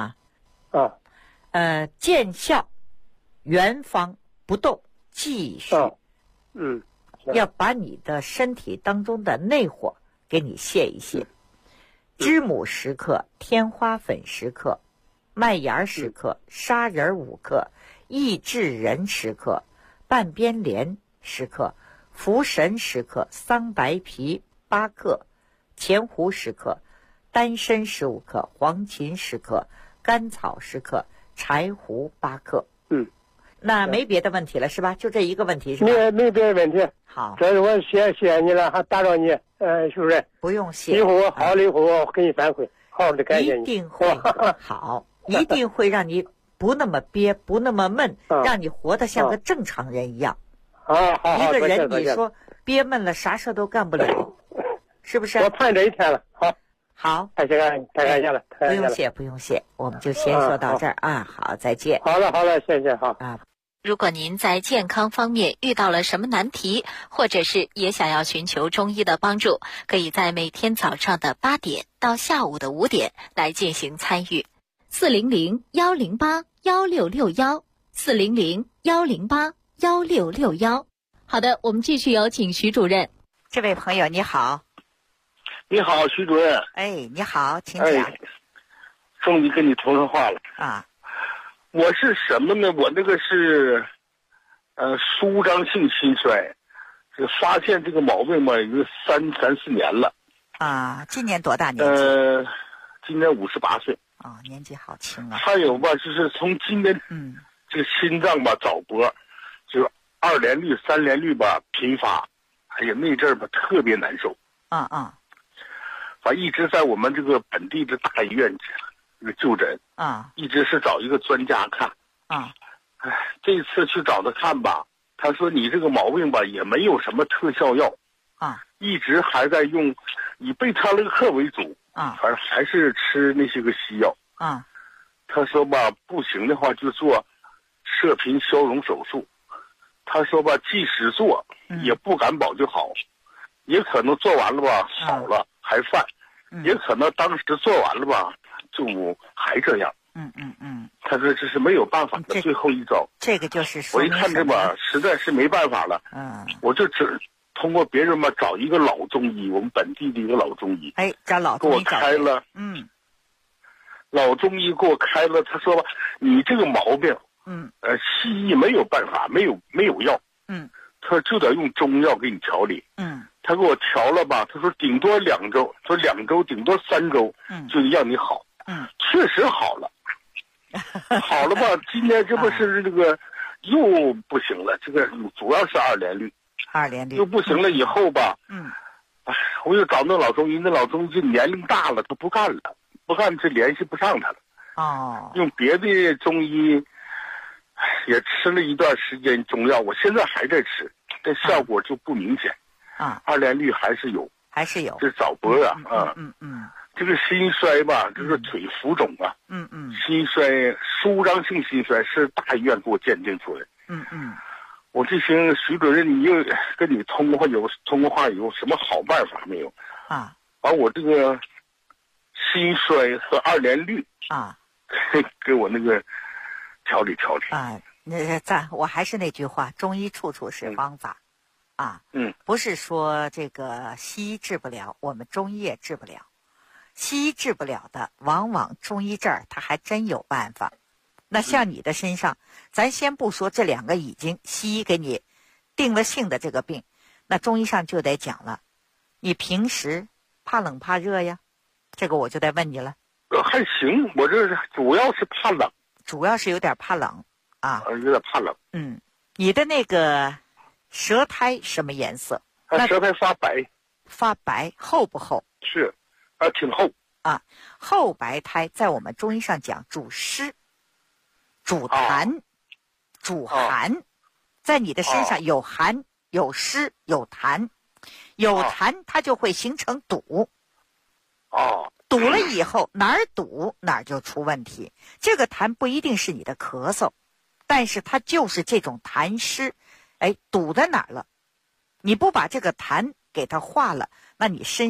见效，原方不动，继续。要把你的身体当中的内火给你泄一泄。知母10克，天花粉10克，麦芽10克，砂仁5克，益智仁10克，半边莲10克，茯神10克，桑白皮8克，前胡10克，丹参15克，黄芩10克，甘草10克，柴胡8克。那没别的问题了是吧？就这一个问题是吧？ 没别的问题。 好， 这是我谢谢你了，还打扰你，主任。 不用谢。 以后我好了以后我给你反馈，好好的感谢你。 一定会好，一定会让你不那么憋，不那么闷，让你活得像个正常人一样。 好， 一个人你说憋闷了，啥事都干不了，是不是？ 我盼这一天了。 好， 太感谢了， 不用谢，我们就先说到这儿啊。好，再见。 好了，谢谢。好啊。如果您在健康方面遇到了什么难题，或者是也想要寻求中医的帮助，可以在每天早上的8点到下午的5点来进行参与。400-108-1661，400-108-1661。好的，我们继续有请徐主任。 这位朋友你好。 你好，徐主任。 你好，请讲。 终于跟你通上话了啊。 我是什么呢？我那个是舒张性心衰，发现这个毛病嘛，已经三四年了。 啊，今年多大年纪？ 今年58岁。 年纪好轻啊。 还有吧，就是从今年这个心脏吧早搏，就是2连律、3连律吧频发，哎呀那阵儿吧特别难受。反正一直在我们这个本地的大医院就诊一直是找一个专家看这次去找他看吧，他说你这个毛病吧也没有什么特效药一直还在用以贝塔勒克为主反正还是吃那些个西药他说吧不行的话就做射频消融手术，他说吧即使做也不敢保就好，也可能做完了吧好了还犯，也可能当时做完了吧就还这样。他说这是没有办法的最后一招。 这个就是说我一看这吧实在是没办法了我就只通过别人嘛找一个老中医，我们本地的一个老中医找老中医给我开了老中医给我开了，他说吧你这个毛病西医没有办法，没有药他说就得用中药给你调理他给我调了吧，他说顶多2周，说2周顶多3周就让你好确实好了好了吧今天这不是这个又不行了，这个主要是2连律又不行了以后吧我又找那老中医，那老中医年龄大了他不干了，这联系不上他了用别的中医也吃了一段时间中药，我现在还在吃，但效果就不明显2连律还是有这早搏这个心衰吧就是腿浮肿心衰舒张性心衰是大医院给我鉴定出来我这些徐主任你又跟你通过话有什么好办法没有把我这个心衰和2连律给我那个调理我还是那句话，中医处处是方法不是说这个西医治不了，我们中医也治不了，西医治不了的往往中医这儿他还真有办法。那像你的身上咱先不说这2个已经西医给你定了性的这个病，那中医上就得讲了，你平时怕冷怕热呀？这个我就得问你了。 还行，我这主要是怕冷， 主要是有点怕冷有点怕冷你的那个舌苔什么颜色？ 舌苔发白厚不厚？ 是挺厚厚白苔在我们中医上讲主湿主痰主寒在你的身上有寒有湿有痰有痰它就会形成堵堵了以后哪儿堵哪儿就出问题。这个痰不一定是你的咳嗽，但是它就是这种痰湿堵在哪儿了，你不把这个痰给它化了，那你身上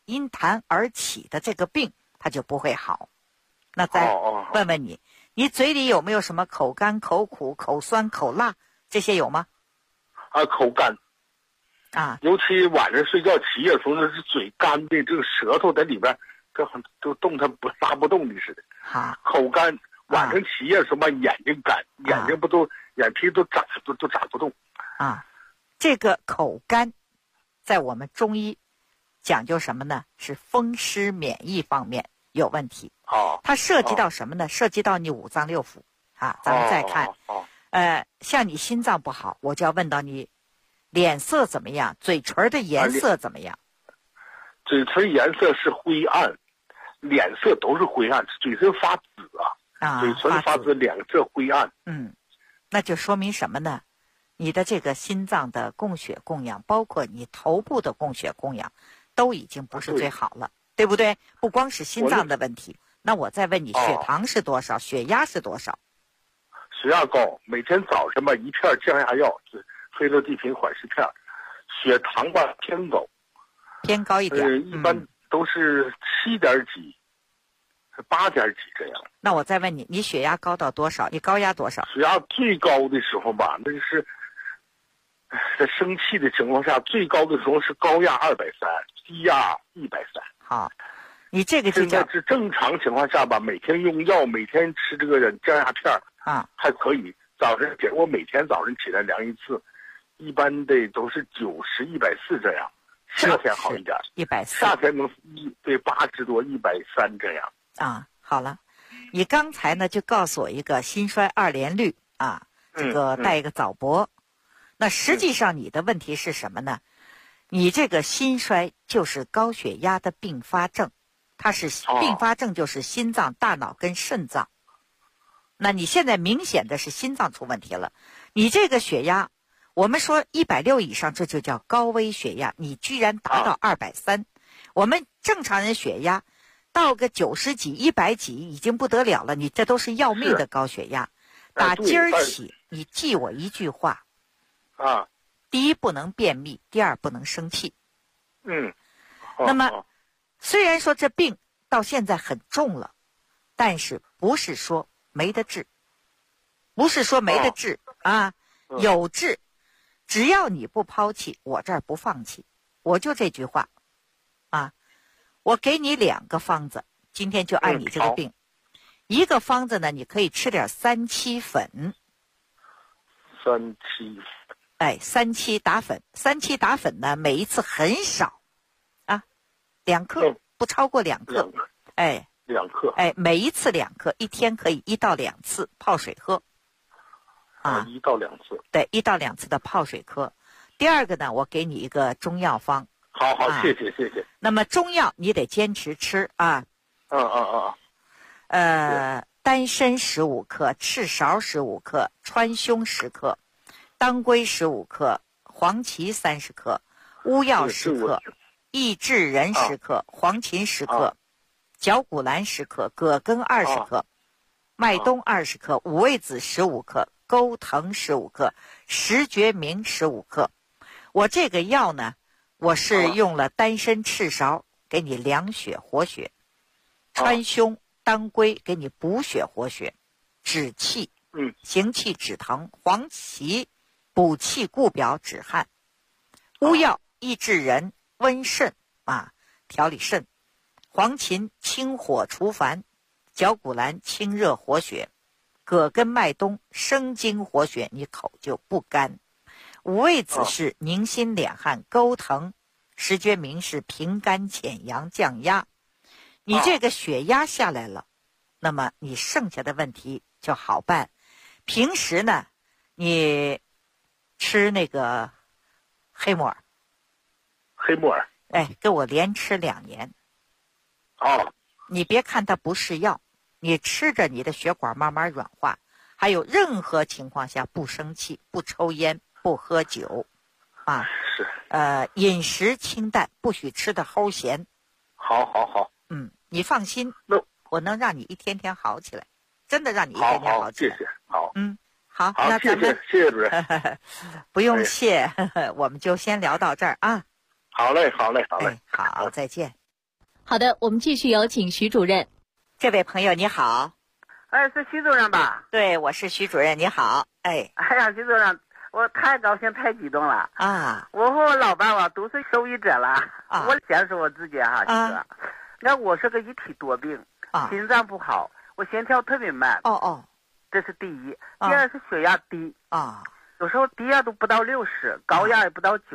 因痰而起的这个病，它就不会好。那再问问你，你嘴里有没有什么口干、口苦、口酸、口辣这些有吗？ 口干。尤其晚上睡觉起夜的时候，那是嘴干的，这个舌头在里边，都动弹不拉不动的似的。口干，晚上起夜的时候吧，眼睛干，眼睛不都眼皮都眨不动。 这个口干，在我们中医讲究什么呢？是风湿免疫方面有问题。它涉及到什么呢？涉及到你五脏六腑。咱们再看，像你心脏不好，我就要问到你。脸色怎么样？嘴唇的颜色怎么样？ 嘴唇颜色是灰暗，脸色都是灰暗，嘴唇发紫嘴唇发紫，脸色灰暗。 那就说明什么呢？你的这个心脏的供血供氧，包括你头部的供血供氧，都已经不是最好了，对不对？不光是心脏的问题。那我再问你，血糖是多少？血压是多少？ 血压高，每天早上吧一片降压药。菲洛地平缓释片，血糖吧偏高一点，一般都是7点几，8点几这样。 那我再问你，你血压高到多少？你高压多少？ 血压最高的时候吧，那是在生气的情况下，最高的时候是高压230，低压130。 好，你这个就叫是正常情况下吧，每天用药，每天吃这个降压片还可以。早晨我每天早晨起来量一次。一般的都是90、140这样，夏天好一点 ，140， 夏天能80多、130这样。 好了，你刚才呢就告诉我一个心衰2联律这个带一个早搏。那实际上你的问题是什么呢？你这个心衰就是高血压的并发症，它是并发症，就是心脏、大脑跟肾脏。那你现在明显的是心脏出问题了，你这个血压。我们说160以上，这就叫高危血压，你居然达到230。我们正常人血压到个90几、100几已经不得了了，你这都是要命的高血压。打今儿起，你记我一句话第一不能便秘，第二不能生气。那么虽然说这病到现在很重了，但是不是说没得治，有治。只要你不抛弃，我这儿不放弃，我就这句话我给你2个方子，今天就按你这个病。一个方子呢，你可以吃点3七粉。3七打粉，3七打粉呢，每一次很少2克，不超过2克。 2克。 每一次2克，一天可以1到2次泡水喝。 1到2次， 对，1到2次的泡水喝。第二个呢，我给你一个中药方。 好，谢谢。 那么中药你得坚持吃丹参15克，赤芍15克，川芎10克，当归15克，黄芪30克，乌药10克，益智仁10克，黄芩10克，绞股蓝10克，葛根20克，麦冬20克，五味子15克。钩藤15克，石决明15克。我这个药呢，我是用了丹参、赤芍给你凉血活血，川芎、当归给你补血活血，止气，行气止疼，黄芪补气固表止汗，乌药益智仁温肾调理肾，黄芩清火除烦，绞股蓝清热活血，葛根麦冬生津活血，你口就不干。五味子是宁心敛汗，钩藤石决明是平肝潜阳降压。你这个血压下来了，那么你剩下的问题就好办。平时呢，你吃那个黑木耳，给我连吃2年。你别看它不是药，你吃着你的血管慢慢软化，还有任何情况下不生气，不抽烟，不喝酒饮食清淡，不许吃的齁咸。 好。 你放心，我能让你一天天好起来，真的让你一天天好起来。 谢谢。好， 好，那咱们谢谢主任。 不用谢，我们就先聊到这儿啊。 好嘞。 好，再见。 好的，我们继续有请徐主任。 这位朋友你好。 是徐主任吧？ 对，我是徐主任，你好。哎呀，徐主任，我太高兴太激动了啊！ 我和我老伴都是受益者了啊！我先说我自己哈，徐主任，那我是个一体多病啊，心脏不好，我心跳特别慢。这是第一。第二是血压低啊，有时候低压都不到60，高压也不到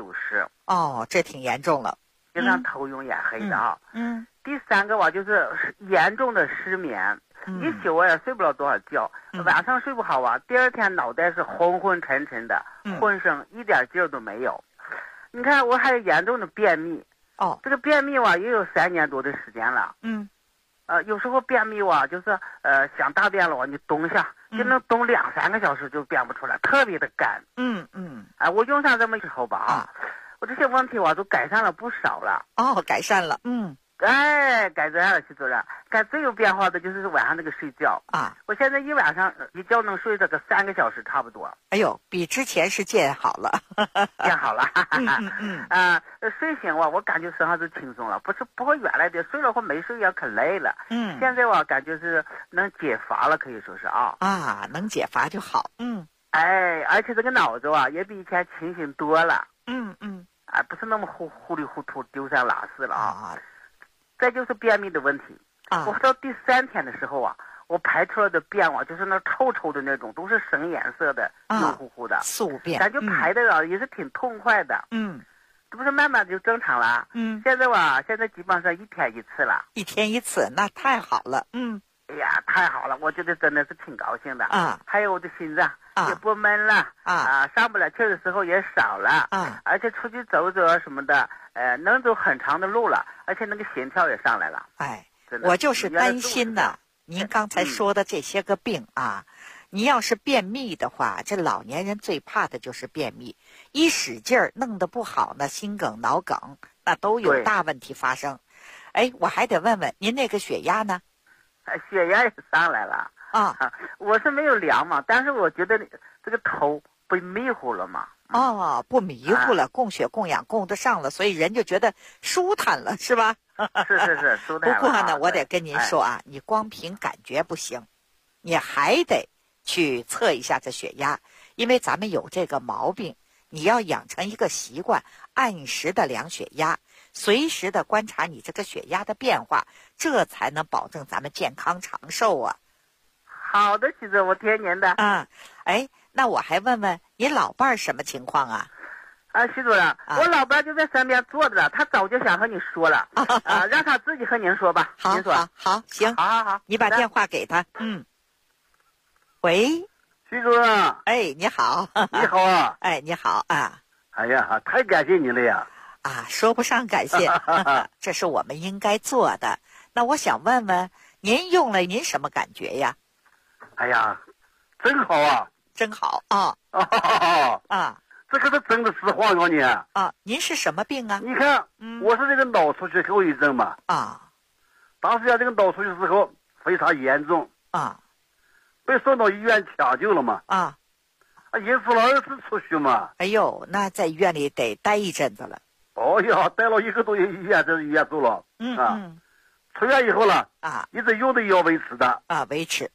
90。 这挺严重了， 经常头晕眼黑的啊。第三个吧，就是严重的失眠。一宿我也睡不了多少觉，晚上睡不好啊，第二天脑袋是昏昏沉沉的，浑身一点劲儿都没有。你看我还有严重的便秘，这个便秘吧也有3年多的时间了。有时候便秘吧，就是想大便了我你蹲下，就能蹲2-3个小时就便不出来，特别的干。我用上这么之后吧我这些问题我都改善了不少了。 改善了。 改善了，徐主任。最有变化的就是晚上那个睡觉啊！我现在一晚上一觉能睡这个3个小时差不多。 哎呦，比之前是见好了， 见好了。睡醒我感觉身上是轻松了，不和原来的睡了或没睡也可累了。现在我感觉是能解乏了，可以说是能解乏就好。 而且这个脑子也比以前清醒多了。不是那么糊里糊涂丢三落四了再就是便秘的问题我到第3天的时候我排出来的便就是那臭臭的那种，都是深颜色的，油乎乎的宿便， 感觉排的也是挺痛快的。这不是慢慢就正常了。现在基本上1天1次了。 1天1次，那太好了。 哎呀，太好了，我觉得真的是挺高兴的还有我的心脏也不闷了上不了气的时候也少了而且出去走走什么的能走很长的路了，而且那个心跳也上来了。 我就是担心呢您刚才说的这些个病你要是便秘的话，这老年人最怕的就是便秘，一使劲儿弄得不好呢，心梗脑梗那都有大问题发生。我还得问问您那个血压呢？ 血压也上来了我是没有量嘛，但是我觉得这个头不迷糊了嘛。 不迷糊了，供血供氧供得上了，所以人就觉得舒坦了，是吧？ 是舒坦了。 不过呢，我得跟您说你光凭感觉不行，你还得去测一下这血压，因为咱们有这个毛病，你要养成一个习惯，按时的量血压，随时的观察你这个血压的变化，这才能保证咱们健康长寿啊。 好的，徐总，我听您的。 那我还问问你老伴儿什么情况啊？ 徐主任，我老伴就在身边坐着了，他早就想和你说了让他自己和您说吧。 好，好，行，好，你把电话给他。喂， 徐主任。 你好。 你好啊。 你好哎呀，太感谢你了呀。 说不上感谢这是我们应该做的。那我想问问您用了您什么感觉呀？ 哎呀，真好啊。 真好这个是真的实话告诉你您是什么病啊？ 你看我是这个脑出血后遗症嘛当时这个脑出血时候非常严重被送到医院抢救了嘛引出了2次出血嘛。 哎呦，那在医院里得待一阵子了。 待了1个多月，医院住了出院以后了一直用的药维持的维持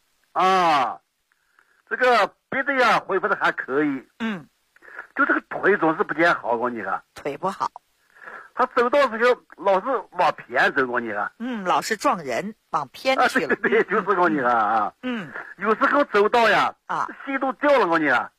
这个别的恢复的还可以就这个腿总是不见好过你看。 腿不好， 他走道时候老是往偏走过你看。 老是撞人往偏去了。 对，就是过你看有时候走道呀气都掉了过你看。